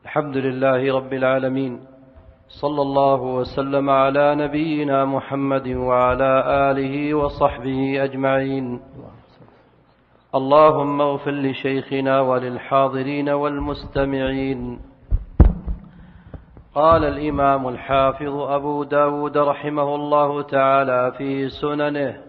الحمد لله رب العالمين، صلى الله وسلم على نبينا محمد وعلى آله وصحبه أجمعين. اللهم اغفر لشيخنا وللحاضرين والمستمعين. قال الإمام الحافظ أبو داود رحمه الله تعالى في سننه: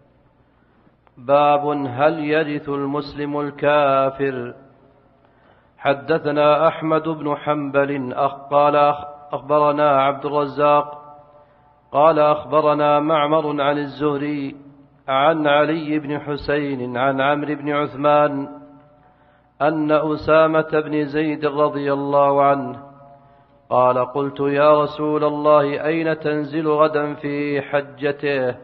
باب هل يرث المسلم الكافر؟ حدثنا أحمد بن حنبل قال أخبرنا عبد الرزاق قال أخبرنا معمر عن الزهري عن علي بن حسين عن عمرو بن عثمان أن أسامة بن زيد رضي الله عنه قال: قلت يا رسول الله أين تنزل غدا في حجته؟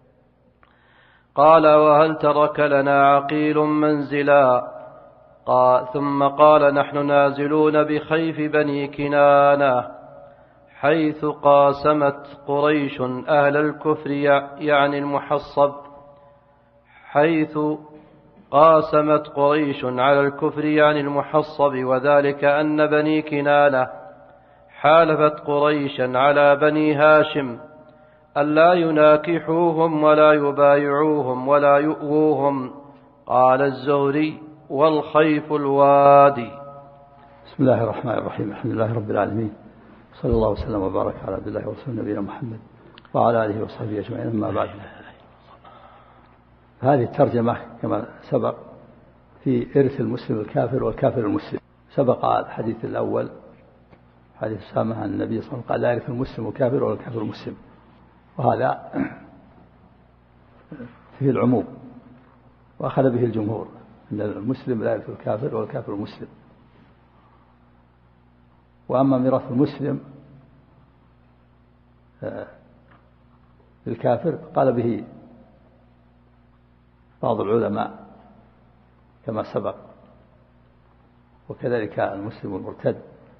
قال: وهل ترك لنا عقيل منزلا؟ ثم قال: نحن نازلون بخيف بني كنانة، حيث قاسمت قريش أهل الكفر يعني المحصب، حيث قاسمت قريش على الكفر يعني المحصب، وذلك أن بني كنانة حالفت قريشا على بني هاشم ألا يناكحوهم ولا يبايعوهم ولا يؤووهم. قال الزهري: والخيف الوادي. بسم الله الرحمن الرحيم. الحمد لله رب العالمين، صلى الله وسلم وبارك على عبد الله ورسوله نبينا محمد وعلى آله وصحبه أجمعين. أما بعد، هذه الترجمة كما سبق في إرث المسلم الكافر والكافر المسلم. سبق الحديث الأول حديث أسامة عن النبي صلى الله عليه وسلم قال: لا يرث المسلم الكافر ولا الكافر المسلم، وهذا فيه العموم، وأخذ به الجمهور أن المسلم لا يرث الكافر والكافر المسلم. وأما ميراث المسلم للكافر قال به بعض العلماء كما سبق، وكذلك المسلم المرتد.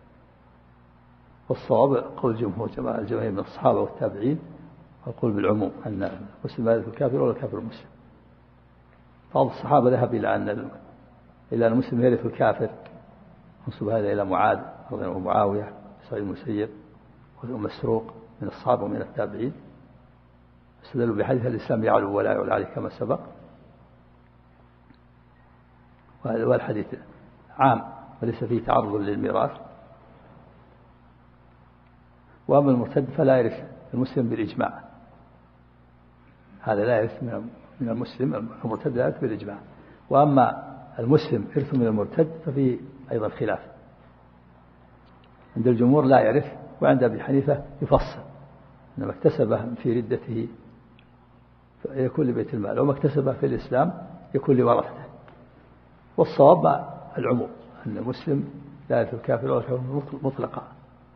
والصواب قول الجمهور الجماهير من الصحابة والتابعين، والقول بالعموم أن المسلم لا يرث الكافر ولا الكافر المسلم. بعض الصحابة ذهب إلى أن المسلم يرث الكافر، منسوب هذا إلى معاوية سعيد المسيب ومسروق من الصحابة ومن التابعين، استدلوا بحديث: الإسلام يعلو ولا يعلى عليه كما سبق. والحديث عام وليس فيه تعرض للميراث. وأما المرتد فلا يرث المسلم بالإجماع، هذا لا يرث من المسلم، المرتد لا يرث بالإجماع. وأما المسلم يرث من المرتد ففيه أيضا خلاف، عند الجمهور لا يرث، وعند أبي حنيفة يفصل: إنما اكتسبه في ردته يكون لبيت المال، وما اكتسبه في الإسلام يكون لورثته. والصواب العموم، أن المسلم لا يرث الكافر ولا الكافر مطلقا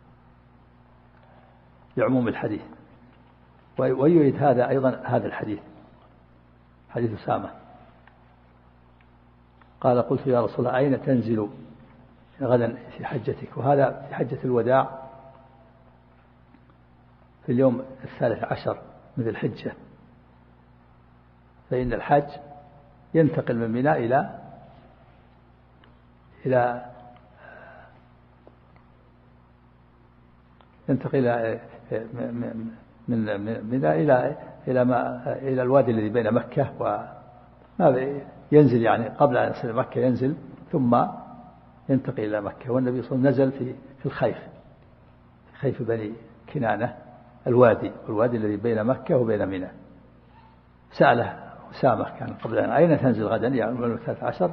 لعموم الحديث. ويريد هذا أيضا هذا الحديث، حديث أسامة قال: قلت يا رسول الله أين تنزل غدا في حجتك؟ وهذا في حجة الوداع في اليوم 13 من ذي الحجة، فإن الحج ينتقل من منى ينتقل من منى إلى الوادي الذي بين مكة وما ينزل، يعني قبل أن يصل مكة ينزل ثم ينتقل إلى مكة. والنبي صلى الله عليه وسلم نزل في الخيف، في خيف بني كنانة، الوادي الذي بين مكة وبين منى. سأله أسامة كان قبل أن: أين تنزل غدا يعني من 13؟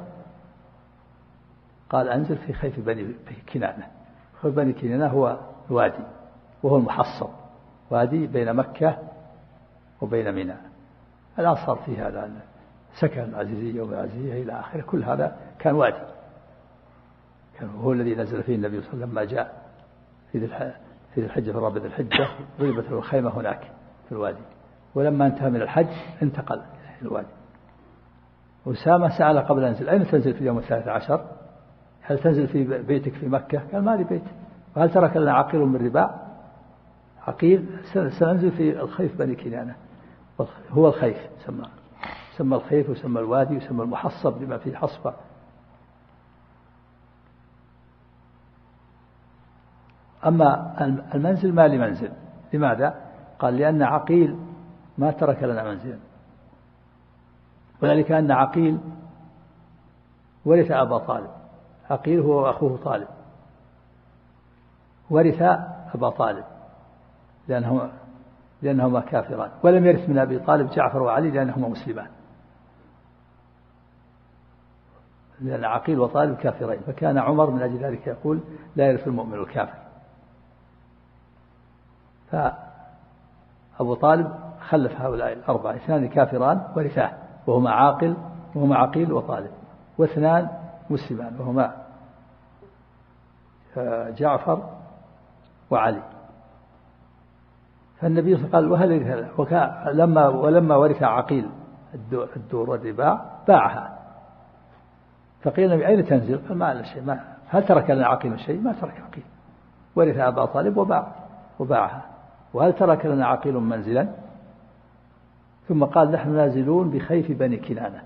قال: أنزل في خيف بني كنانة. خيف بني كنانة هو الوادي، وهو المحصب، وادي بين مكة وبين منى. الآن صار فيه هذا سكن العزيزية والعزيزية إلى آخره، كل هذا كان وادي، كان هو الذي نزل فيه النبي صلى الله عليه وسلم لما جاء في الحجة في رابع الحجة، ضربت له الخيمة هناك في الوادي، ولما انتهى من الحج انتقل إلى الوادي. أسامة سأل قبل أن ينزل: أين تنزل في اليوم 13؟ هل تنزل في بيتك في مكة؟ قال: ما لي بيت. وهل ترك لنا عقيل من رباع؟ عقيل سننزل في الخيف بني كنانة، هو الخيف، سمى الخيف وسمى الوادي وسمى المحصب لما فيه حصبة. أما المنزل ما لمنزل. لماذا؟ قال لأن عقيل ما ترك لنا منزلا، وذلك أن عقيل ورث أبا طالب. عقيل هو أخوه طالب، ورث أبا طالب لأنهما كافران، ولم يرث من أبي طالب جعفر وعلي لأنهما مسلمان، لأن عقيل وطالب كافرين، فكان عمر من أجل ذلك يقول لا يرث المؤمن الكافر. فأبو طالب خلف هؤلاء الأربعة، اثنان كافران ورثاه وهما عقيل وطالب، واثنان مسلمان وهما جعفر وعلي. فالنبي قال وهل ولما ورث عقيل الدور والرباع باعها، فقيل النبي أين تنزل؟ قال ما لنا شيء، هل ترك لنا عقيل شيء؟ ما ترك عقيل، ورث أبا طالب وباعها. وهل ترك لنا عقيل منزلا؟ ثم قال نحن نازلون بخيف بني كنانة.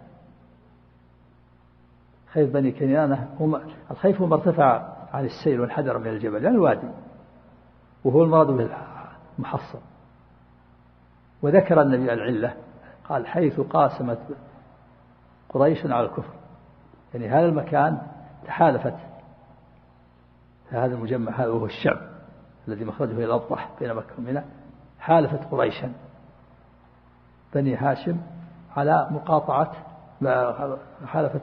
خيف بني كنانة الخيف هو ما ارتفع عن السيل والحدر من الجبل، يعني الوادي، وهو المراد بالمحصن. وذكر النبي العلة، قال حيث قاسمت قريش على الكفر، يعني هذا المكان تحالفت، هذا المجمع هذا وهو الشعب الذي مخرجه إلى الأبطح بين مكة ومنى، حالفت قريشا بني هاشم على مقاطعة، حالفت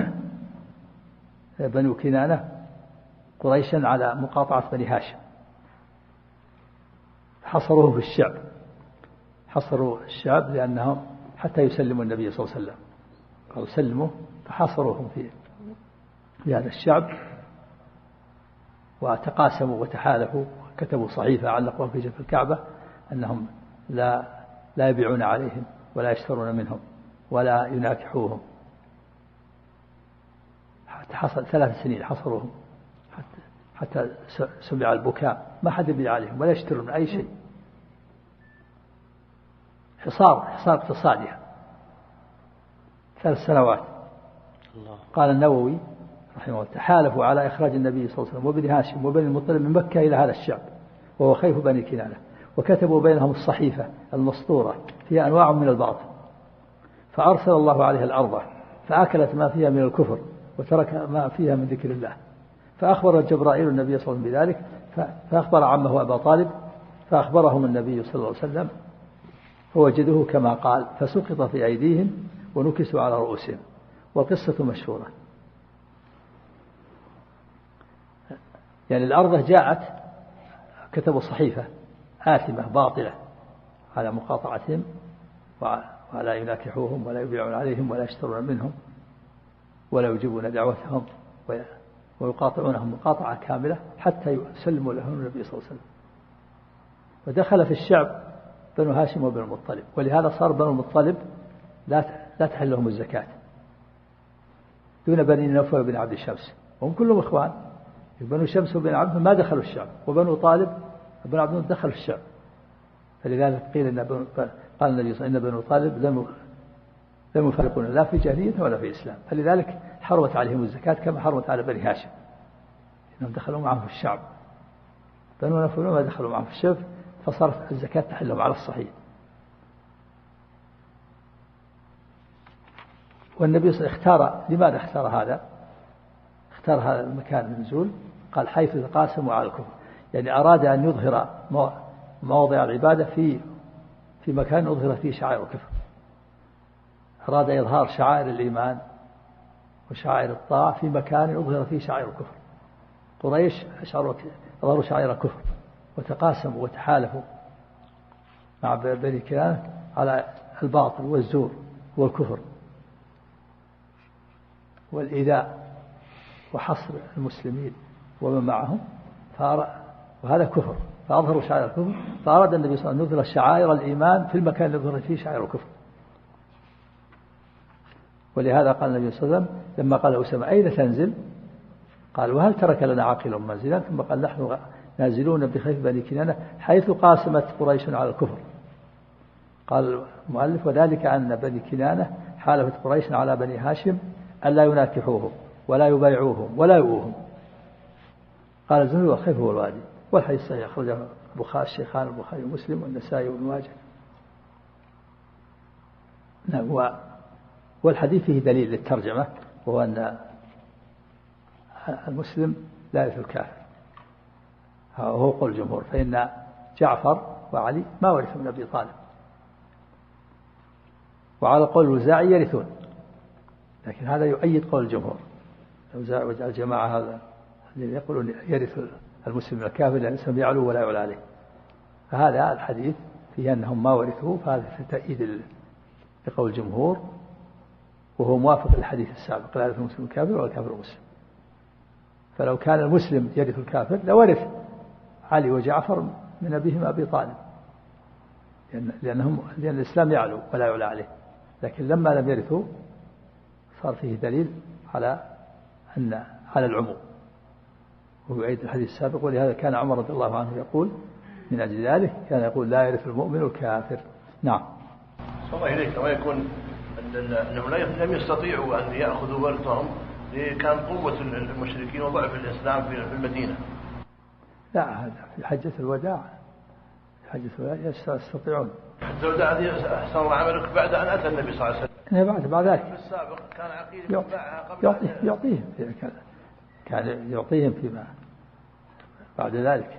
بنو كنانة قريشا على مقاطعة بني هاشم، حصروه في الشعب، حصروا الشعب لأنهم حتى يسلموا النبي صلى الله عليه وسلم، قالوا سلموا، فحصروهم في هذا الشعب، وتقاسموا وتحالفوا، وكتبوا صحيفة علقوها في جنب الكعبة أنهم لا يبيعون عليهم ولا يشترون منهم ولا يناكحوهم. حتى حصل 3 سنين حصروهم، حتى سمع البكاء، ما حد يبيع عليهم ولا يشترون أي شيء. حصار اقتصادي 3 سنوات. قال النووي رحمه الله تحالفوا على إخراج النبي صلى الله عليه وسلم وبني هاشم وبني المطلب من مكة إلى هذا الشعب وهو خيف بني كنانة، وكتبوا بينهم الصحيفة المسطورة فيها أنواع من الباطل، فأرسل الله عليها الأرض فأكلت ما فيها من الكفر وترك ما فيها من ذكر الله. فأخبر جبرائيل النبي صلى الله عليه وسلم بذلك، فأخبر عمه أبا طالب، فأخبرهم النبي صلى الله عليه وسلم، فوجدوه كما قال، فسقط في أيديهم ونكسوا على رؤوسهم. والقصة مشهورة، يعني الأرض جاءت كتبوا صحيفة آثمة باطلة على مقاطعتهم ولا يناكحوهم ولا يبيعون عليهم ولا يشترون منهم ولا يجيبون دعوتهم ويقاطعونهم مقاطعة كاملة حتى يسلموا لهم النبي صلى الله عليه وسلم. ودخل في الشعب بنو هاشم وبنو المطلب، ولهذا صار بنو المطلب لا تحل لهم الزكاة دون بني نوفل وبن عبد الشمس، وهم كلهم إخوان. بنو شمس وبن عبد ما دخلوا الشعب، وبنو طالب وبن عبد المطلب دخلوا الشعب. فلذلك قيل قال النبي صلى الله عليه وسلم إن بنو طالب لم يفرقون لا في جاهلية ولا في إسلام، فلذلك حرمت عليهم الزكاة كما حرمت على بني هاشم، إنهم دخلوا معهم في الشعب. بنو نوفل ما دخلوا معهم في الشعب، فصارت الزكاة تحلهم على الصحيح. والنبي صلى الله عليه وسلم لماذا اختار هذا؟ اختار هذا المكان النزول، قال حيث تقاسموا على الكفر، يعني أراد أن يظهر مواضع العبادة في مكان يظهر فيه شعائر الكفر. أراد إظهار شعائر الإيمان وشعائر الطاعة في مكان يظهر فيه شعائر الكفر. قريش أظهروا شعائر الكفر وتقاسموا وتحالفوا مع بني كنانة على الباطل والزور والكفر والإيذاء وحصر المسلمين ومن معهم، وهذا كفر، فأظهروا شعائر الكفر. فأراد النبي صلى الله عليه وسلم أن يظهر شعائر الإيمان في المكان الذي يظهر فيه شعائر الكفر. ولهذا قال النبي صلى الله عليه وسلم لما قال أسامة أين تنزل؟ قال وهل ترك لنا عاقل منزلا؟ ثم قال نحن نازلون بخيف بني كنانة حيث قاسمت قريش على الكفر. قال المؤلف وذلك أن بني كنانة حالفت قريش على بني هاشم ألا يناكحوهم ولا يبايعوهم ولا يؤوهم. قال الزهري والخيف هو الوادي، والحديث صحيح أخرجه البخاري الشيخان البخاري ومسلم والنسائي وابن ماجه. نعم. والحديث فيه دليل للترجمة، وهو أن المسلم لا يرث الكافر، هو قول الجمهور، فإن جعفر وعلي ما ورثوا من أبي طالب، وعلى قول الوزاعي يرثون، لكن هذا يؤيد قول الجمهور. الوزاعي والجماعة هذا الذين يقولون يرث المسلم من الكافر لأن الإسلام يعلو ولا يعلى عليه، فهذا الحديث فيه أنهم ما ورثوه، فهذا تأييد لقول الجمهور، وهو موافق للحديث السابق لا يرث المسلم الكافر ولا الكافر المسلم. فلو كان المسلم يرث الكافر لورث علي وجعفر من أبيهم أبي طالب، لأن الإسلام يعلو ولا يعلى عليه، لكن لما لم يرثوا صار فيه دليل على العموم، ويعيد الحديث السابق. ولهذا كان عمر رضي الله عنه يقول من أجل ذلك كان يقول لا يرث المؤمن الكافر. نعم. صلى الله إليك. كما يكون أنهم لم يستطيعوا أن يأخذوا ورثهم لكان قوة المشركين وضعف الإسلام في المدينة. لا، هذا في حجة الوداع، يستطيعون. حجة الوداع هذه أحسن الله عملك بعد أن أتى النبي صلى الله عليه وسلم. بعد ذلك. في السابق كان عقيل يعطيهم كان يعطيهم فيما بعد ذلك.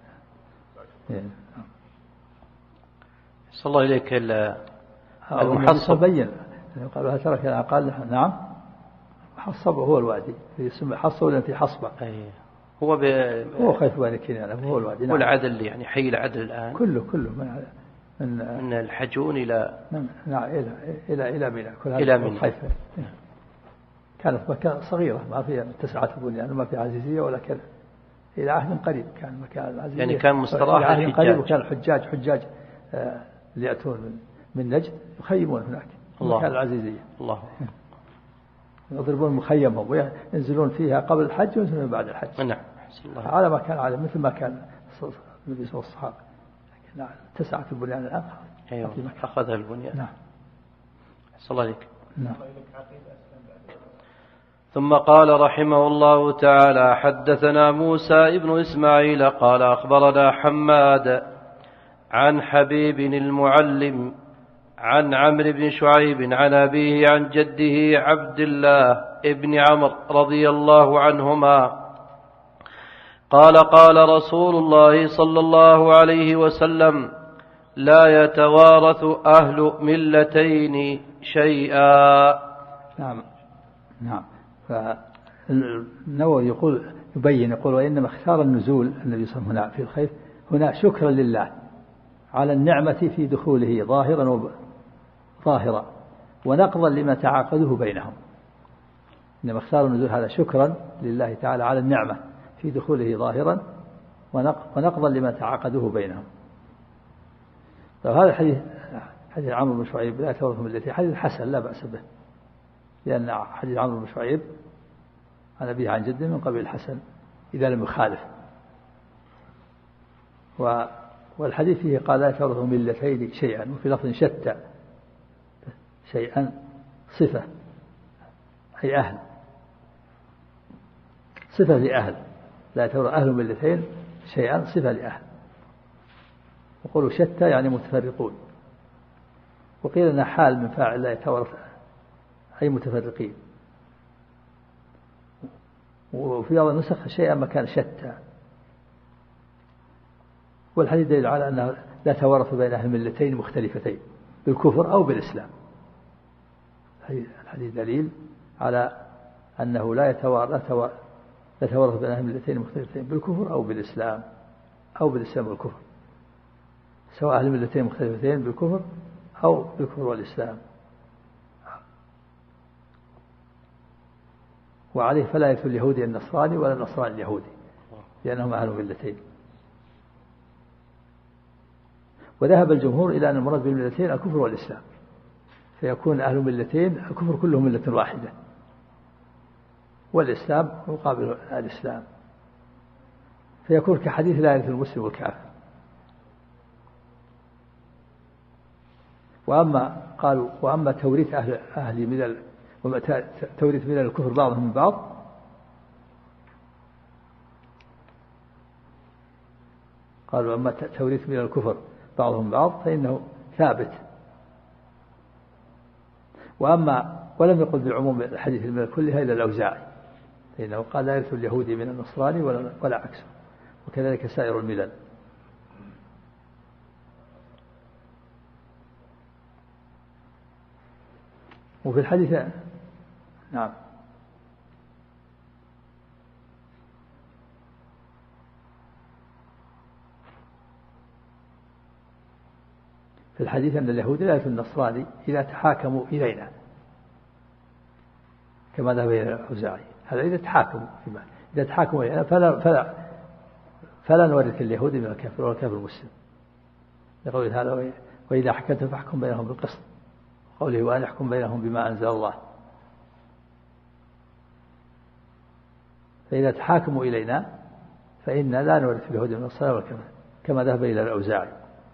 صلى الله إليك. المحصب بين قالوا ترك قال نعم، محصب هو الوادي يسمى حصب ولا في حصبة. هو خيف بني كنانة هو الوادي. نعم. والعدل يعني حي العدل الآن كله من الحجون إلى إلى منى. إلى منى. كانت مكان صغيرة ما فيها تسعة بنيان وما فيها عزيزية ولا كذا، إلى عهد قريب كان مكان العزيزية، يعني كان مستراح الحجاج قريب، وكان الحجاج اللي يأتون من نجد يخيمون هناك مكان العزيزية. الله. يضربون مخيمهم وينزلون فيها قبل الحج وينزلون بعد الحج. نعم. على ما كان على مثل ما كان النبي صلى الله عليه وسلم، لكن تسعة البنيان الآن. أيوة. أخذها البنيان. نعم. صلى الله عليك. نعم. ثم قال رحمه الله تعالى: حدثنا موسى ابن إسماعيل قال أخبرنا حماد عن حبيب المعلم عن عمرو بن شعيب عن أبيه عن جده عبد الله ابن عمرو رضي الله عنهما قال: قال رسول الله صلى الله عليه وسلم: لا يتوارث أهل ملتين شيئا. نعم. فالنووي يبين وإنما اختار النزول النبي صلى الله عليه وسلم في الخير هنا شكرا لله على النعمة في دخوله ظاهرا ونقضا لما تعاقده بينهم. إنما اختار النزول هذا شكرا لله تعالى على النعمة في دخوله ظاهرا ونقضا لما تعاقده بينهم. هذا حديث عمرو بن شعيب لا يتورث ملتين حديث حسن لا بأس به، لأن حديث عمرو بن شعيب عن أبيه عن جده من قبيل الحسن إذا لم يخالف. والحديث فيه قال: لا يتورث ملتين شيئا، وفي لفظ شتى شيئا صفة أي أهل، صفة لأهل، لا يتورث أهل ملتين شيئا صفة لأهل. وقولوا شتى يعني متفرقون، وقيل أنها حال من فاعل لا يتورث أي متفرقين، وفي بعض النسخ شيئا مكان شتى. والحديث دليل على أنه لا تورث بين أهل ملتين مختلفتين بالكفر أو بالإسلام. الحديث دليل على أنه لا يتورث بين أهل ملتين مختلفتين بالكفر أو بالإسلام والكفر، سواء أهل ملتين مختلفتين بالكفر أو بالكفر والإسلام. وعليه فلا يرث اليهودي النصراني ولا النصراني اليهودي لأنهم أهل ملتين. وذهب الجمهور إلى أن المراد بالملتين الكفر والإسلام، فيكون أهل ملتين الكفر كلهم ملة واحدة، والإسلام مقابل الإسلام، فيكون كحديث لا يرث المسلم والكافر. وأما توريث أهل توريث من الكفر بعضهم من بعض قالوا أما توريث من الكفر بعضهم بعض فإنه ثابت. ولم يقل بعموم الحديث الملل كلها إلا الأوزاعي، فإنه قال لا يرث اليهودي من النصراني ولا عكسه، وكذلك سائر الملل. وفي الحديث نعم في الحديث أن اليهود لا يرث النصراني إذا تحاكموا إلينا، كما ذهب إلى الأوزاعي. هذا إذا تحاكموا إلينا فلا نورث اليهود من الكافر ولا الكافر المسلم، لقول هذا وإذا حكمت فاحكم بينهم بالقسط، قوله وأن يحكم بينهم بما أنزل الله. فإذا تحاكموا إلينا فإنا لا نورث اليهود من النصارى والكافر، كما ذهب إلى الأوزاعي.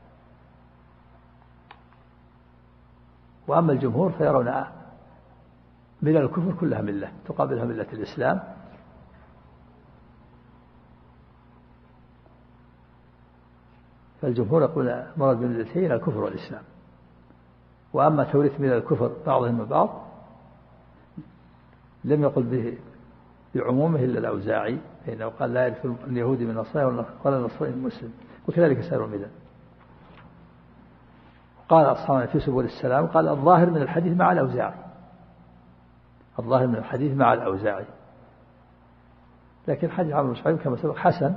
وأما الجمهور فيرون ملل الكفر كلها ملة تقابلها ملة الإسلام، فالجمهور يقول مراد بالملتين الكفر والإسلام. وأما توريث ملل الكفر بعضهم من بعض لم يقل به بعمومه إلا الأوزاعي، فإنه قال لا يرث اليهودي من النصارى ولا النصراني من المسلم، وكذلك سائر الملل. قال أصحابنا في سبل السلام قال الظاهر من الحديث مع الأوزاعي، الظاهر من الحديث مع الأوزاعي. لكن حديث عمرو بن شعيب كما سبق حسن،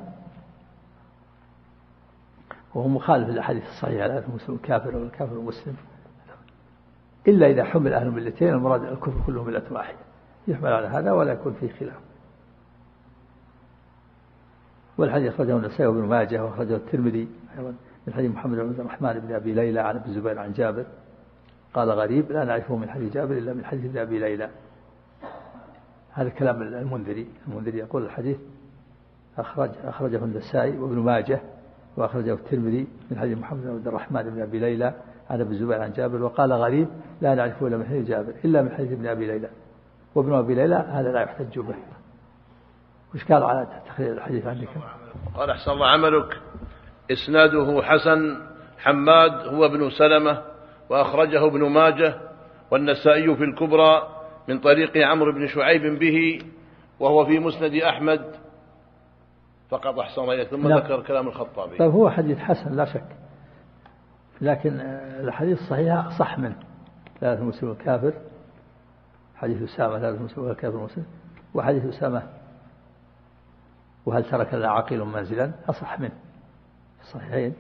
وهو مخالف للأحاديث الصحيحة لا المسلم الكافر ولا الكافر المسلم، إلا إذا حمل أهل الملتين المراد الكفر كلهم ملة واحدة، يحمل على هذا ولا يكون فيه خلاف. والحديث أخرجه النسائي وابن ماجه وأخرجه الترمذي أيضا من حديث محمد بن الرحمن بن أبي ليلى عن ابن الزبير عن جابر قال غريب لا نعرفه من حديث جابر إلا من حديث ابن أبي ليلى. هذا كلام المنذري يقول الحديث أخرجه النسائي وابن ماجه وأخرجه الترمذي من حديث محمد بن الرحمن بن أبي ليلى عن ابن الزبير عن جابر، وقال غريب لا نعرفه إلا من حديث جابر إلا من حديث ابن أبي ليلى. وابن أبي ليلى هذا لا يحتج به. وش قال على تخريج الحديث عندك؟ قال أحسن الله عملك إسناده حسن حماد هو ابن سلمة، وأخرجه ابن ماجه والنسائي في الكبرى من طريق عمرو بن شعيب به، وهو في مسند أحمد فقط. أحسن الله إليك. ثم ذكر كلام الخطابي. طيب هو حديث حسن لا شك، لكن الحديث الصحيح صح منه لا يرث المسلم الكافر، حديث أسامة لا يرث المسلم الكافر المسلم، وحديث أسامة وهل ترك لنا عقيل منزلا أصح منه الصحيحين.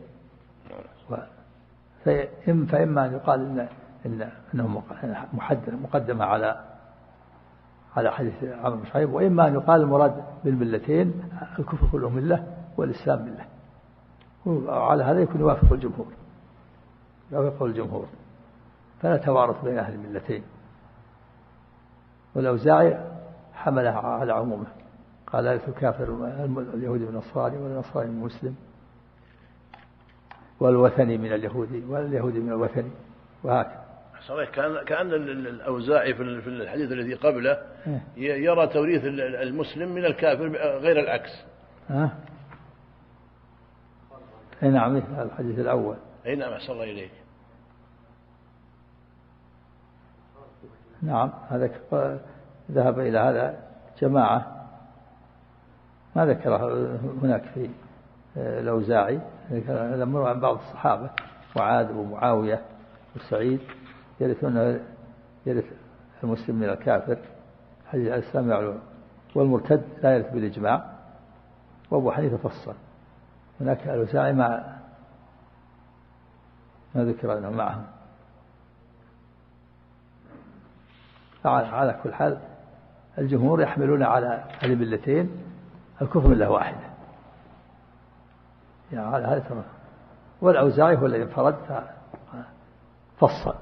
فإما أن يقال إنه مقدمة على حديث عمرو بن شعيب، وإما أن يقال المراد بالملتين الكفر كله ملة والإسلام ملة، وعلى هذا يكون يوافق الجمهور، فلا توارث بين أهل الملتين. والأوزاعي حملها على عمومه، قال لا يرث الكافر اليهودي من النصراني ولا النصراني من المسلم، والوثني من اليهودي ولا اليهودي من الوثني، وهكذا. صحيح. كأن الأوزاعي في الحديث الذي قبله يرى توريث المسلم من الكافر غير العكس. أي نعم، الحديث الأول. أي نعم، أحسن الله إليك. نعم، هذا ذهب إلى هذا جماعة ما ذكره هناك في الأوزاعي، لما عن بعض الصحابة وعاد ومعاوية وسعيد يرث المسلم من الكافر، حديث الإسلام يعلو، والمرتد لا يرث بالإجماع. وأبو حنيفة فصل هناك الأوزاعي ما ذكر أنه معهم. على كل حال الجمهور يحملون على الملتين الكفر ملة واحدة، يعني على هذا تمام. والأوزاعي هو الذي انفرد فصل.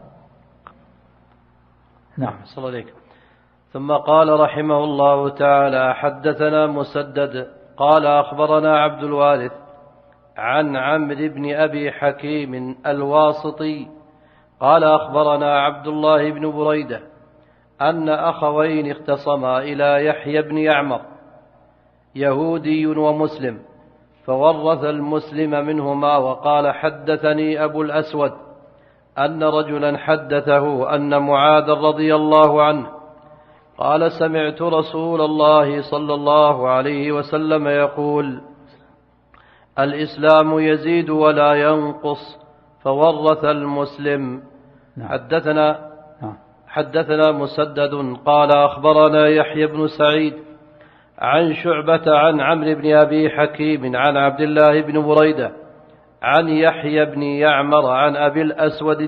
نعم. صلى الله عليك. ثم قال رحمه الله تعالى حدثنا مسدد قال أخبرنا عبد الوارث عن عمرو بن أبي حكيم الواسطي قال أخبرنا عبد الله بن بريدة أن أخوين اختصما إلى يحيى بن يعمر يهودي ومسلم، فورث المسلم منهما. وقال حدثني أبو الأسود أن رجلا حدثه أن معاذ رضي الله عنه قال سمعت رسول الله صلى الله عليه وسلم يقول الإسلام يزيد ولا ينقص. فورث المسلم. حدثنا مسدد قال أخبرنا يحيى بن سعيد عن شعبة عن عمرو بن أبي حكيم عن عبد الله بن بريدة عن يحيى بن يعمر عن أبي الأسود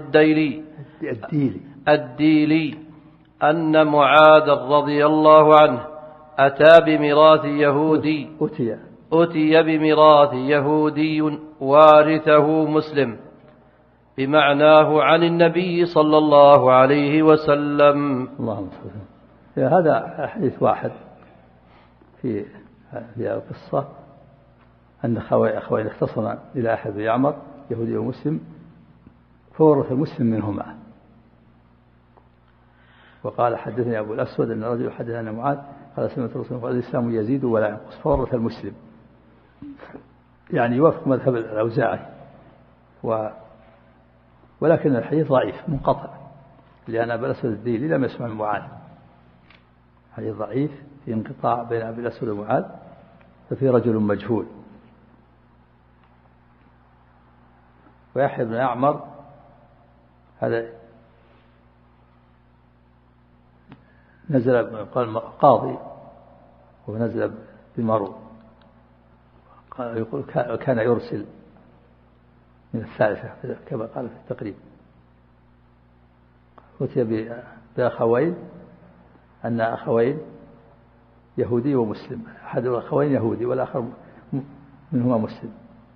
الديلي أن معاذ رضي الله عنه أتى بميراث يهودي أتي بميراث يهودي وارثه مسلم بمعناه عن النبي صلى الله عليه وسلم. اللهم صل. هذا حديث واحد في القصة أن أخوين اختصما إلى أحد يعمر يهودي ومسلم فورث المسلم منهما. وقال حدثني أبو الأسود أن رجل حدث أن معاذ قال سمعت رسول الله الإسلام يزيد ولا ينقص فورث المسلم، يعني يوافق مذهب الأوزاعي ولكن الحديث ضعيف منقطع لأن أبي الأسود الديلي لم يسمع من معاذ. حديث ضعيف في انقطاع بين أبي الأسود ومعاذ، ففي رجل مجهول. ويحيى بن يعمر هذا نزل قال قاضي ونزل بمرو، يقول كان يرسل من الثالثة كما قال في التقريب. أتي بأخوين أن أخوين يهودي ومسلم، أحد الأخوين يهودي والآخر منهما مسلم.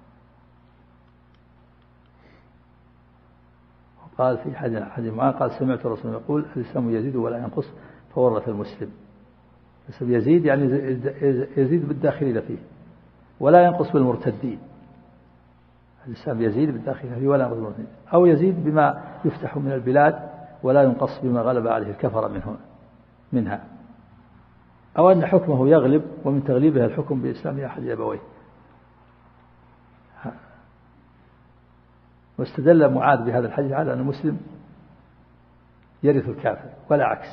وقال في حديث معاذ قال سمعت الرسول يقول الإسلام يزيد ولا ينقص فورث المسلم. يزيد يعني يزيد بالداخلين فيه ولا ينقص بالمرتدين. الإسلام يزيد بالداخلين فيه ولا ينقص بالمرتدين، أو يزيد بما يفتح من البلاد ولا ينقص بما غلب عليه الكفر منها، أو أن حكمه يغلب ومن تغليبها الحكم بإسلام أحد أبويه. واستدل معاذ بهذا الحديث على أن المسلم يرث الكافر ولا عكس.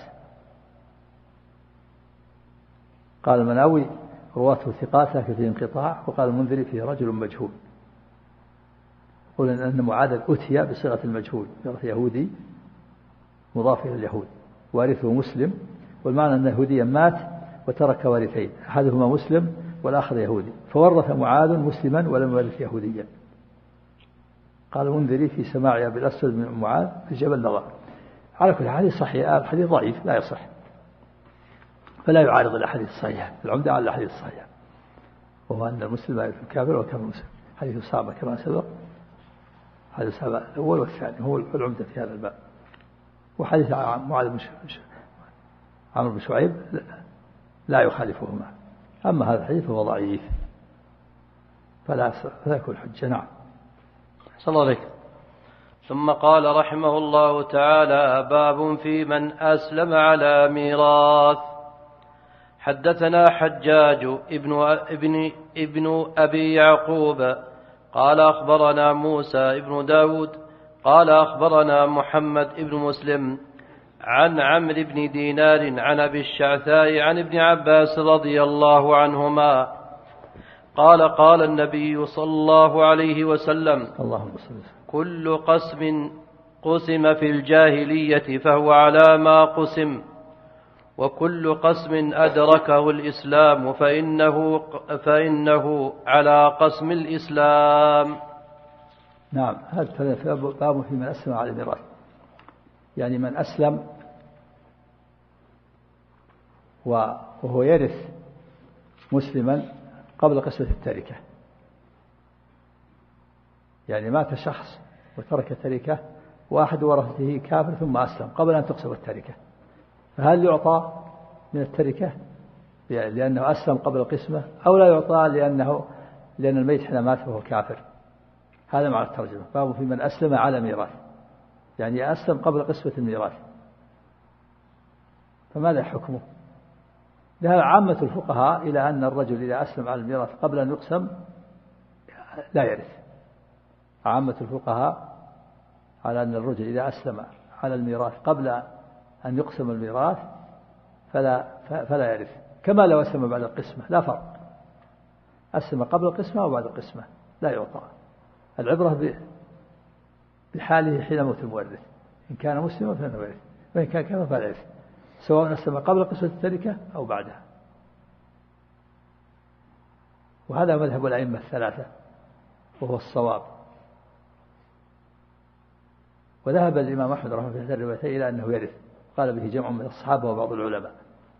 قال المناوي رواته ثقات لكن فيه انقطاع، وقال المنذري فيه رجل مجهول. يقول أن معاذ أتي بصيغة المجهول، صيغة يهودي مضاف إلى اليهود، وارثه مسلم، والمعنى أن يهوديا مات وترك وارثين أحدهما مسلم والآخر يهودي، فورث معاذ مسلما ولم يورث يهوديا. قال المنذري في سماع أبي الأسود من معاذ في جبل نظر. على كل حديث صحيح، الحديث ضعيف لا يصح، فلا يعارض الأحاديث الصحيحة. العمدة على الأحاديث الصحيحة وهو أن المسلم لا يرث الكافر وكافر المسلم. حديث صعب كما سبق، حديث صعب الأول والثاني هو العمدة في هذا الباب. وحديث معاذ بن عمرو بن شعيب لا يخالفهما. أما هذا الحديث هو ضعيف فلا يكون حجة. نعم. صلى الله عليه. ثم قال رحمه الله تعالى باب في من أسلم على ميراث. حدثنا حجاج ابن أبي يعقوب قال أخبرنا موسى ابن داود قال أخبرنا محمد ابن مسلم عن عمرو بن دينار عن أبي الشعثاء عن ابن عباس رضي الله عنهما قال قال النبي صلى الله عليه وسلم كل قسم قسم في الجاهلية فهو على ما قسم، وكل قسم أدركه الإسلام فإنه على قسم الإسلام. نعم. هذا باب في من أسلم على الميراث، يعني من أسلم وهو يرث مسلما قبل قسمة التركة، يعني مات شخص وترك تركة واحد ورثته كافر ثم أسلم قبل أن تقسم التركة، فهل يعطى من التركة لأنه أسلم قبل القسمة، أو لا يعطى لأن الميت حين مات وهو كافر؟ هذا معنى الترجمة. باب في من أسلم على ميراث، يعني أسلم قبل قسمة الميراث، فماذا حكمه؟ ذهب عامة الفقهاء إلى أن الرجل إذا أسلم على الميراث قبل أن يقسم لا يرث. عامة الفقهاء على أن الرجل إذا أسلم على الميراث قبل أن يقسم الميراث فلا يرث، كما لو أسلم بعد القسمة لا فرق. أسلم قبل القسمة وبعد القسمة لا يعطى. العبرة بحاله حين موت المورث، إن كان مسلما فإنه يرث، وإن كان كافرا فلا يرث، سواء أسلم قبل قسمة التركة أو بعدها. وهذا مذهب الأئمة الثلاثة وهو الصواب. وذهب الإمام أحمد رحمه الله في هذه الروايتين إلى أنه يرث، قال به جمع من الصحابة وبعض العلماء.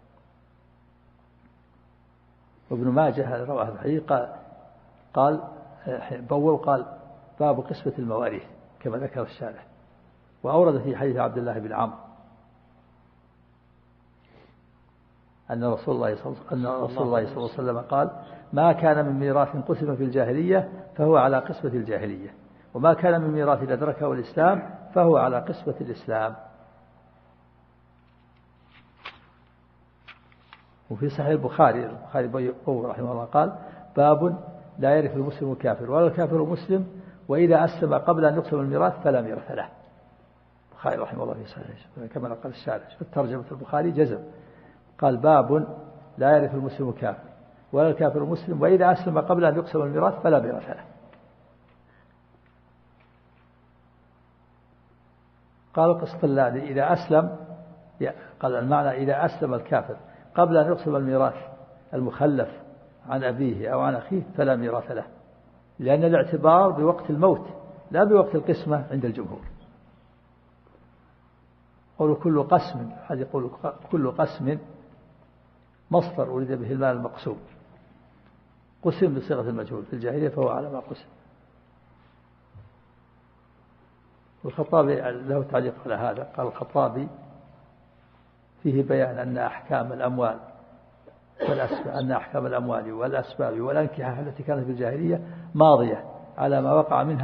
وابن ماجه رواه الحديث قال باب قسمة المواريث كما ذكر الشارح. وأورد في حديث عبد الله بن عمرو أن رسول الله صلى الله عليه وسلم قال: ما كان من ميراث قسم في الجاهلية فهو على قسمة الجاهلية، وما كان من ميراث أدركه الإسلام فهو على قسمة الإسلام. وفي صحيح البخاري رحمه الله قال: باب لا يرث المسلم الكافر ولا الكافر مسلم، وإذا أسلم قبل أن يقسم الميراث فلا ميراث له. البخاري رحمه الله في صحيح كما نقل الشارح في ترجمة البخاري جزم، قال: باب لا يرث المسلم الكافر ولا الكافر مسلم، وإذا أسلم قبل أن يقسم الميراث فلا ميراث له. قال القسطلاني: إذا أسلم، قال المعنى إذا أسلم الكافر قبل أن يقسم الميراث المخلف عن أبيه أو عن أخيه فلا ميراث له، لأن الاعتبار بوقت الموت لا بوقت القسمة عند الجمهور. قولوا كل قسم، هذا يقول كل قسم مصدر ولد به المال المقسوم، قسم بصيغة المجهول في الجاهلية فهو على ما قسم. والخطابي له تعليق على هذا، قال الخطابي: فيه بيان أن أحكام الأموال والأسباب والأنكحة التي كانت في الجاهلية ماضية على ما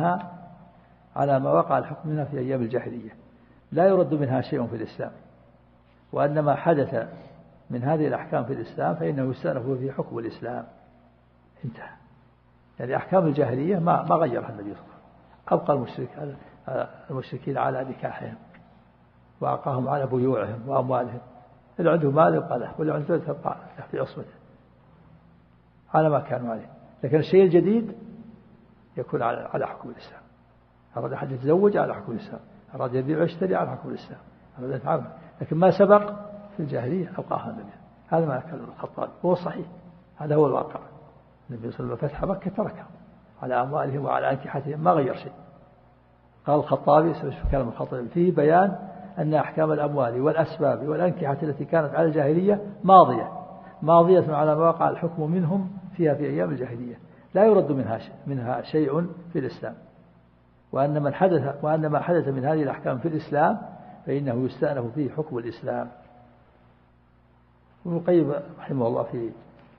وقع الحكم منها في أيام الجاهلية، لا يرد منها شيء في الإسلام، وأن ما حدث من هذه الأحكام في الإسلام فإنه يستأنف في حكم الإسلام. انتهى. يعني أحكام الجاهلية ما غيرها النبي صلى الله عليه وسلم، أبقى المشركين على نكاحهم، وأبقاهم على بيوعهم وأموالهم. اللي عنده مال يبقى له، واللي عنده تبقى في عصمته على ما كانوا عليه. لكن الشيء الجديد يكون على حكم الإسلام. أراد أحد يتزوج على حكم الإسلام، أراد يبيع ويشتري على حكم الإسلام، أراد يتعامل. لكن ما سبق في الجاهلية أبقاها النبي. هذا ما كان الخطاب، هو صحيح، هذا هو الواقع. النبي صلى الله عليه وسلم فتح مكة تركهم على أموالهم وعلى أنكحتهم، ما غير شيء. قال الخطابي كلام الخطابي فيه بيان أن أحكام الأموال والأسباب والأنكحة التي كانت على الجاهلية ماضية على ما وقع الحكم منهم فيها في أيام الجاهلية، لا يرد منها شيء في الإسلام، وأن ما حدث من هذه الأحكام في الإسلام فإنه يستأنف فيه حكم الإسلام. ابن القيم رحمه الله في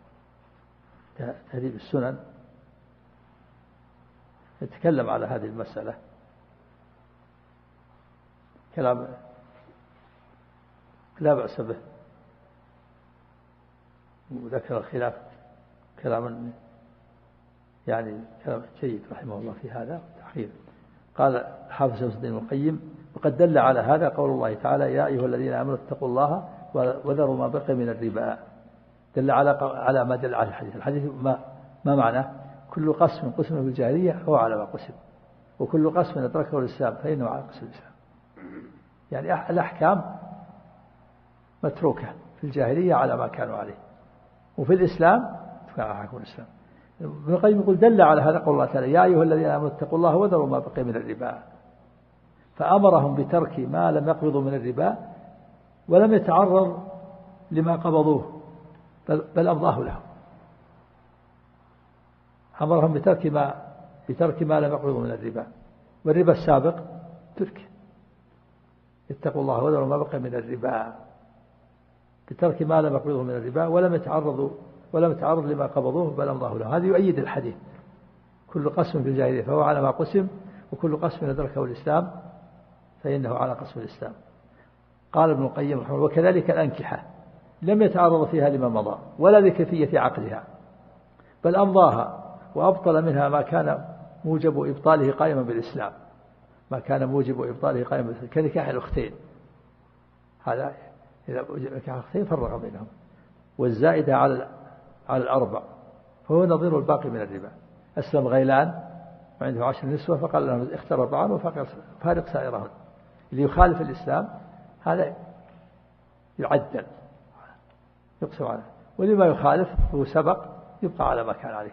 تهذيب السنن يتكلم على هذه المسألة كلام لا بأس به، وذكر الخلاف كلام جيد رحمه الله في هذا تحقيق. قال حافظ شمس الدين القيم: وقد دل على هذا قول الله تعالى: يا أيها الذين آمنوا اتقوا الله وذروا ما بقي من الربا. دل على ما دل على الحديث ما معناه؟ كل قسم قسم في الجاهلية هو على ما قسم، وكل قسم أدركه الإسلام فإنه على قسم الإسلام. يعني الأحكام متروكة في الجاهلية على ما كانوا عليه، وفي الإسلام تكون على حكم الإسلام. ابن القيم يقول: دل على هذا قول الله تعالى: يا أيها الذين آمنوا اتقوا الله وذروا ما بقي من الربا، فأمرهم بترك ما لم يقبضوا من الربا ولم يتعرض لما قبضوه بل أمضاه لهم. أمرهم بترك ما لم يقبضوا من الربا، والربا السابق ترك. اتقوا الله وذروا ما بقي من الربا، بترك ما لم يقبضوا من الربا ولم يتعرض لما قبضوه بل أمضاه لهم. هذا يؤيد الحديث: كل قسم في الجاهلية فهو على ما قسم، وكل قسم أدركه الإسلام فإنه على قسم الإسلام. قال ابن القيم رحمه الله: وكذلك الأنكحة لم يتعرض فيها لما مضى ولا لكيفية عقدها، بل أمضاها وأبطل منها ما كان موجب إبطاله قائما بالإسلام، ما كان موجب إبطاله قائما بالإسلام كنكاح الأختين، هذا إذا نكاح الأختين فرق بينهم، والزائدة على الأربع، فهو نظير الباقي من الربا. أسلم غيلان وعنده 10 نسوة فقال لهم اختر 4 وفارق سائرهن. اللي يخالف الإسلام هذا يعدل يقسم عليه، ولما يخالف هو سبق يبقى على ما كان عليه.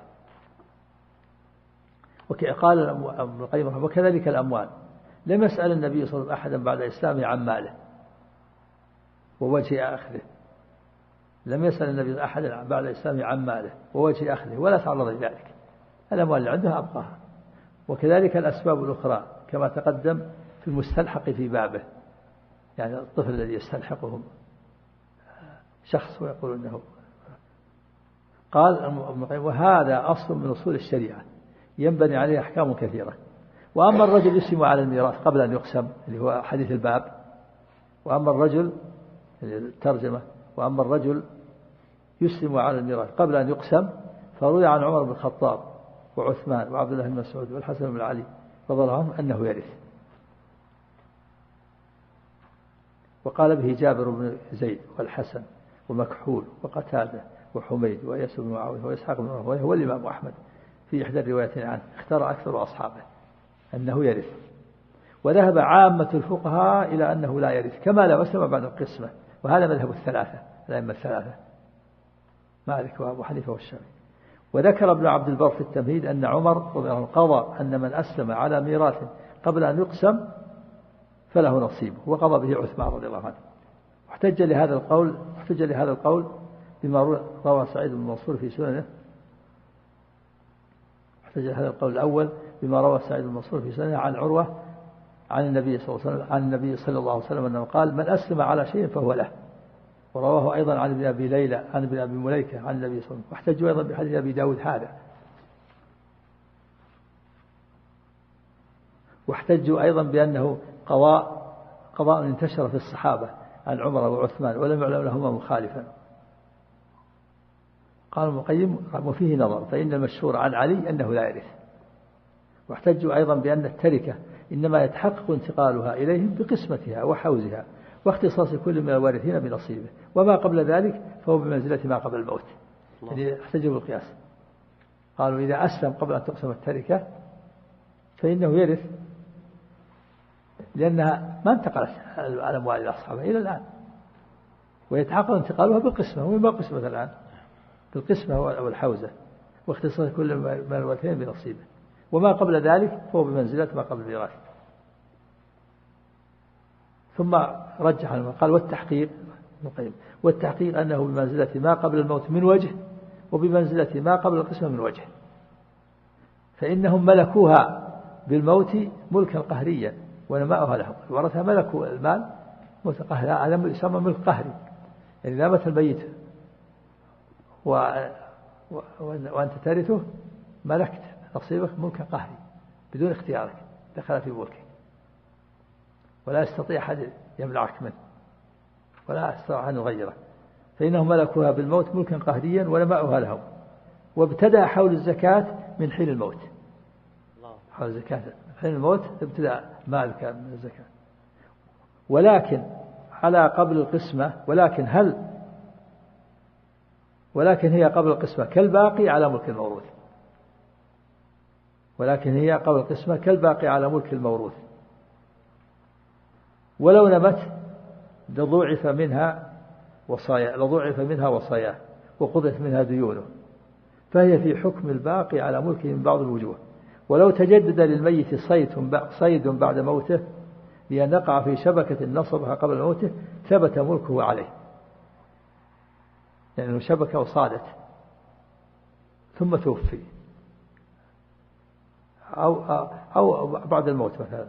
وقال ابن القيم وكذلك الأموال، لم يسأل النبي صلى الله عليه وسلم أحدا بعد إسلامه عن ماله ووجه أخذه، لم يسأل النبي أحدا بعد إسلامه عن ماله ووجه أخذه ولا تعرض لذلك، الأموال اللي عندها أبقاها. وكذلك الأسباب الأخرى كما تقدم في المستلحق في بابه، يعني الطفل الذي يستلحقهم شخص ويقول إنه. قال ابن القيم وهذا أصل من أصول الشريعة ينبني عليه أحكام كثيرة. وأما الرجل يسلم على الميراث قبل أن يقسم اللي هو حديث الباب، وأما الرجل الترجمة وأما الرجل يسلم على الميراث قبل أن يقسم، فروي عن عمر بن الخطاب وعثمان وعبد الله بن مسعود والحسن بن علي رضي الله عنهم أنه يرث. وقال به جابر بن زيد والحسن ومكحول وقتادة وحميد وإياس بن معاوية وإسحاق بن راهويه والإمام أحمد في إحدى الروايتين عنه، اختار أكثر أصحابه أنه يرث. وذهب عامة الفقهاء إلى أنه لا يرث كما لا مسلم بعد القسمة، وهذا مذهب الأئمة الثلاثة مالك وأبو حنيفة والشافعي. وذكر ابن عبد البر في التمهيد أن عمر رضي الله عنه قضى أن من أسلم على ميراث قبل أن يقسم فله نصيبه، وقضى به عثمان رضي الله عنه. واحتج لهذا القول بما روى سعيد بن منصور في سننه، احتج لهذا القول الأول بما روى سعيد بن منصور في سننه عن عروة عن النبي صلى الله عليه وسلم أنه قال من أسلم على شيء فهو له. ورواه أيضا عن ابن أبي ليلى عن ابن أبي مليكة عن النبي صلى الله عليه وسلم. واحتجوا أيضا بحديث أبي داود هذا، واحتجوا أيضا بأنه قضاء انتشر في الصحابة عن عمر وعثمان ولم يعلم لهما مخالفا. قال ابن القيم وفيه نظر، فإن المشهور عن علي أنه لا يرث. واحتجوا أيضا بأن التركة إنما يتحقق انتقالها إليهم بقسمتها وحوزها واختصاص كل من الوارثين بنصيبه، وما قبل ذلك فهو بمنزلة ما قبل الموت. يعني احتجوا بالقياس، قالوا إذا أسلم قبل أن تقسم التركة فإنه يرث، لأنها ما انتقلت الأموال إلى أصحابها إلى الآن، ويتحقق انتقالها بالقسمة. وما قسمة الآن؟ بالقسمة والحوزة واختصاص كل من الوارثين بنصيبه، وما قبل ذلك فهو بمنزلة ما قبل الميراث. ثم رجح قال والتحقيق أنه بمنزلة ما قبل الموت من وجه، وبمنزلة ما قبل القسمة من وجه، فإنهم ملكوها بالموت ملكا قهريا ونماؤها لهم. الورثة ملكوا المال ملكا قهريا، هذا يسمى ملك قهري، يعني إذا مات الميت وأنت ترثه ملكت نصيبك ملكا قهري بدون اختيارك، دخل في ملكك ولا يستطيع أحد يمنعك منه ولا يستطيع أن يغيره. فإنهم ملكوها بالموت ملكا قهريا ونماؤها لهم. وابتدأ حول الزكاة من حين الموت، حول الزكاة من حين الموت ابتدأ مالك من الزكاة، ولكن على قبل القسمة، ولكن هي قبل القسمة كالباقي على ملك الموروث، ولكن هي قبل القسمة كالباقي على ملك الموروث. ولو نمت لضوعف منها وصاياه وقضت منها ديونه، فهي في حكم الباقي على ملكه من بعض الوجوه. ولو تجدد للميت صيد بعد موته لأن نقع في شبكة نصبها قبل موته ثبت ملكه عليه، لأنه يعني شبكة وصادت ثم توفي أو بعد الموت مثلا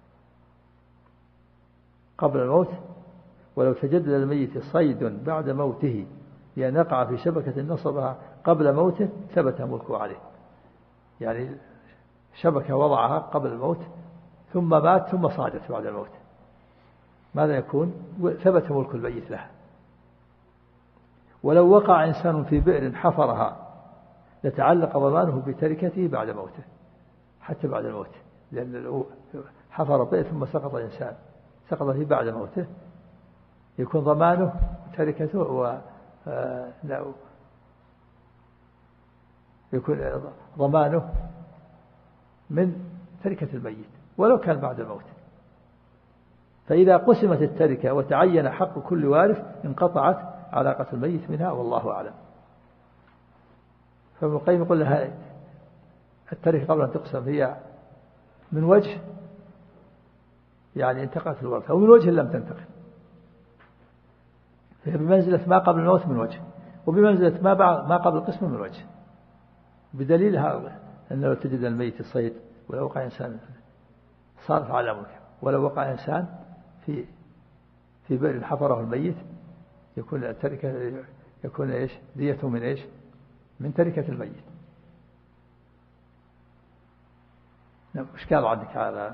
قبل الموت. ولو تجدد الميت صيد بعد موته لأن يقع في شبكة نصبها قبل موته ثبت ملكه عليه، يعني شبكة وضعها قبل الموت ثم مات ثم صادت بعد الموت، ماذا يكون؟ ثبت ملك الميت لها. ولو وقع إنسان في بئر حفرها يتعلق ضمانه بتركته بعد موته، حتى بعد الموت، لأن لو حفر بئر ثم سقط إنسان سقط فيه بعد موته يكون ضمانه تركته يكون ضمانه من تركة الميت ولو كان بعد الموت. فإذا قسمت التركة وتعين حق كل وارث انقطعت علاقة الميت منها والله أعلم. فابن القيم يقول لها التركة قبل أن تقسم هي من وجه يعني انتقلت الورثة، ومن وجه لم تنتقل، فهي بمنزلة ما قبل الموت من وجه، وبمنزلة ما قبل القسمة من وجه، بدليل هذا أن لو تجد الميت الصيد ولو وقع إنسان صارت على ملكه، ولو وقع إنسان في بئر حفره الميت يكون التركة يكون إيش ديته من إيش من تركة الميت. إشكال عندك على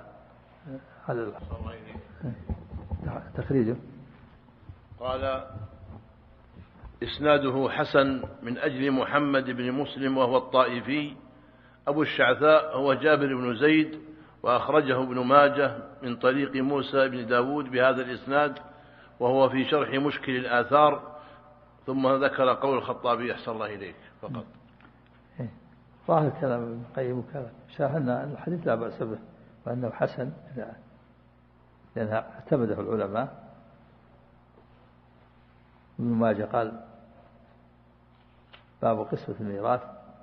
تخريجه. قال إسناده حسن من أجل محمد بن مسلم وهو الطائفي أبو الشعثاء هو جابر بن زيد، وأخرجه ابن ماجه من طريق موسى بن داود بهذا الإسناد، وهو في شرح مشكل الآثار. ثم ذكر قول الخطابي أحسن الله إليك فقط. ظاهر كلام ابن القيم وكذا شاهدنا الحديث لا بأس به وأنه حسن لأنها اعتمده العلماء. ابن ماجه قال باب قسمة الميراث،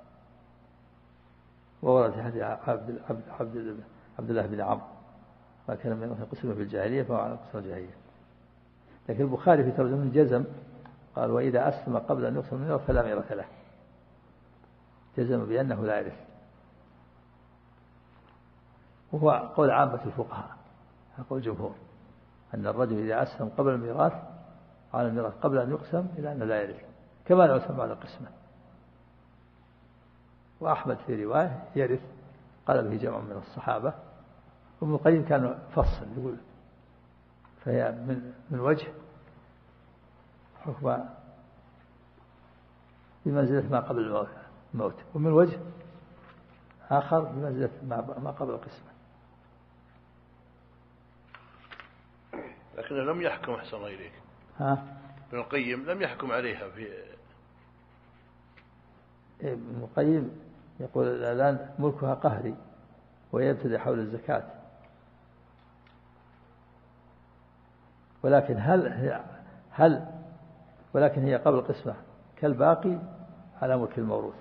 وورد حديث عبد الله بن عمرو ما كان من قسمه في الجاهلية فهو على قسمة الجاهلية. لكن البخاري في ترجمة جزم قال وإذا أسلم قبل أن يقسم الميراث فلا ميراث له، جزم بأنه لا يرث، وهو قول عامة الفقهاء، قول الجمهور أن الرجل إذا أسلم قبل الميراث على الميراث قبل أن يقسم إلى أنه لا يرث، كما لو أسلم بعد القسمة. وأحمد في رواية يرث قال به جمع من الصحابة. وابن القيم كان فصل يقول فهي من وجه حكم بمنزلة ما قبل الموت، ومن وجه آخر بمنزلة ما قبل القسمة. لكنه لم يحكم أحسن الله إليك. ابن القيم لم يحكم عليها في ابن القيم يقول الآن ملكها قهري ويبتدئ حول الزكاة، ولكن هي قبل القسمة كالباقي على ملك الموروث،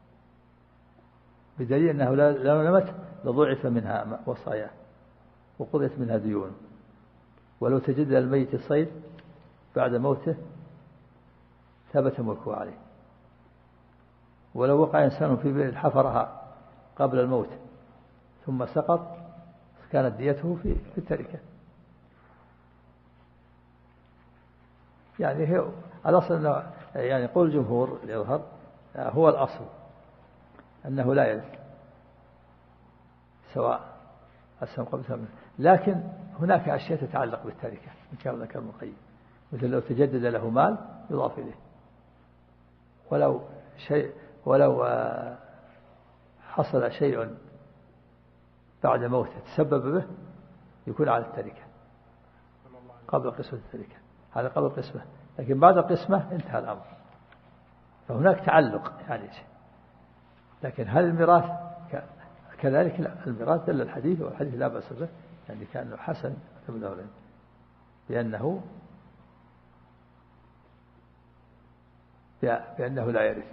بدليل أنه لو نمت لضعف منها وصاياه وقضيت منها ديون، ولو تجد الميت الصيد بعد موته ثبت ملكه عليه، ولو وقع إنسان في بئر حفرها قبل الموت ثم سقط كانت ديته في التركة. يعني هي الأصل أنه يعني قول الجمهور يظهر هو الأصل أنه لا يرث سواء أسلم قبل ثمن، لكن هناك أشياء تتعلق بالتركة كما ذكر ابن القيم، مثل لو تجدد له مال يضاف إليه، ولو حصل شيء بعد موته تسبب به يكون على التركة قبل قسمة التركة، هذا قبل القسمة، لكن بعد القسمة انتهى الأمر، فهناك تعلق يعني. لكن هل الميراث كذلك؟ لا، الميراث دل الحديث، والحديث لا بأس به، يعني كأنه حسن بأنه لا يرث.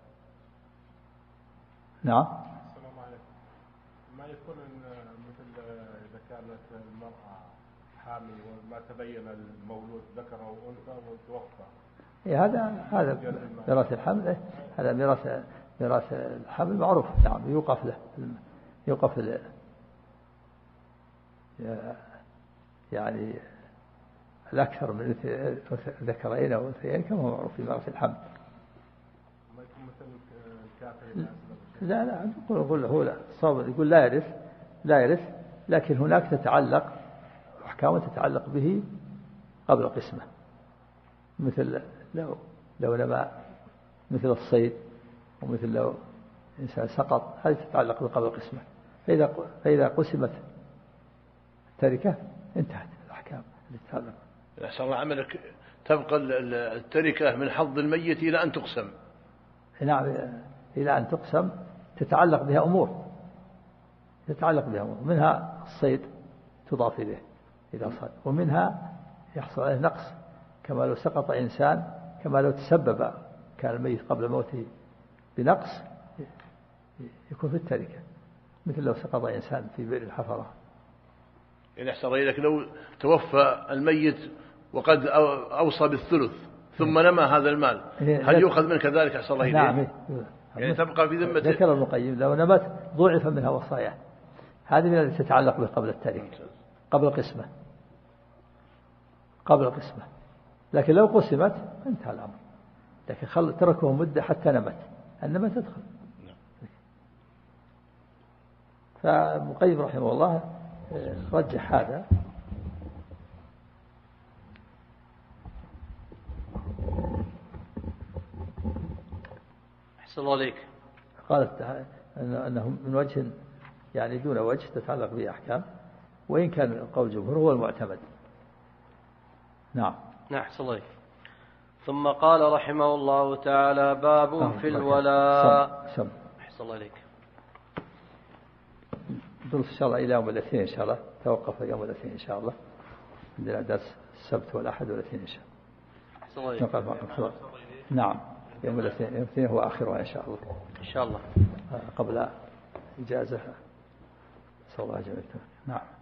نعم. السلام عليكم. ما يكون مثل إذا كانت المرأة حامل وما تبين المولود ذكر أو أنثى وتوفى، هذا ميراث الحمل، هذا ميراث الحمل معروف. نعم، يوقف له يعني الأكثر من ذكرين أو أنثيين كما هو معروف في ميراث الحمل. ما يكون مثل الكافر. لا يقول لا يرث، لكن هناك تتعلق أحكام تتعلق به قبل القسمة، مثل لو نما مثل الصيد، ومثل إنسان سقط هذه تتعلق بقبل القسمة. فإذا قسمت التركة انتهت الأحكام التي تتعلق. أحسن الله عملك. تبقى التركة من حظ الميت إلى أن تقسم. نعم، إلى أن تقسم تتعلق بها أمور منها الصيد تضاف إليه إذا صاد، ومنها يحصل عليه نقص كما لو سقط إنسان، كما لو تسبب كان الميت قبل موته بنقص يكون في التركة، مثل لو سقط إنسان في بئر الحفرة. يعني أحسن إليك لو توفى الميت وقد أوصى بالثلث ثم نمى هذا المال، هل يؤخذ منه كذلك أحسن الله إليك؟ نعم، يعني تبقى في ذمته. ذكر ابن القيم لو نمت ضعف منها وصاياه. هذه من التي تتعلق به قبل التركة، قبل القسمة. لكن لو قسمت انتهى الأمر، لكن تركه مدة حتى نمت تدخل. فابن القيم رحمه الله رجح هذا. أحسن الله عليك. قالت أنه من وجه يعني دون وجه تتعلق به أحكام، وإن كان قول الجمهور هو المعتمد. نعم. أحسن الله عليك. ثم قال رحمه الله تعالى: باب في الولاء. أحسن الله عليك. درس إن شاء الله إلى يوم الاثنين إن شاء الله، توقف يوم الاثنين إن شاء الله، عندنا درس السبت والأحد والاثنين إن شاء الله. نعم، يوم الاثنين هو آخرها إن شاء الله، قبل إجازة. صلى الله عليه وسلم. نعم.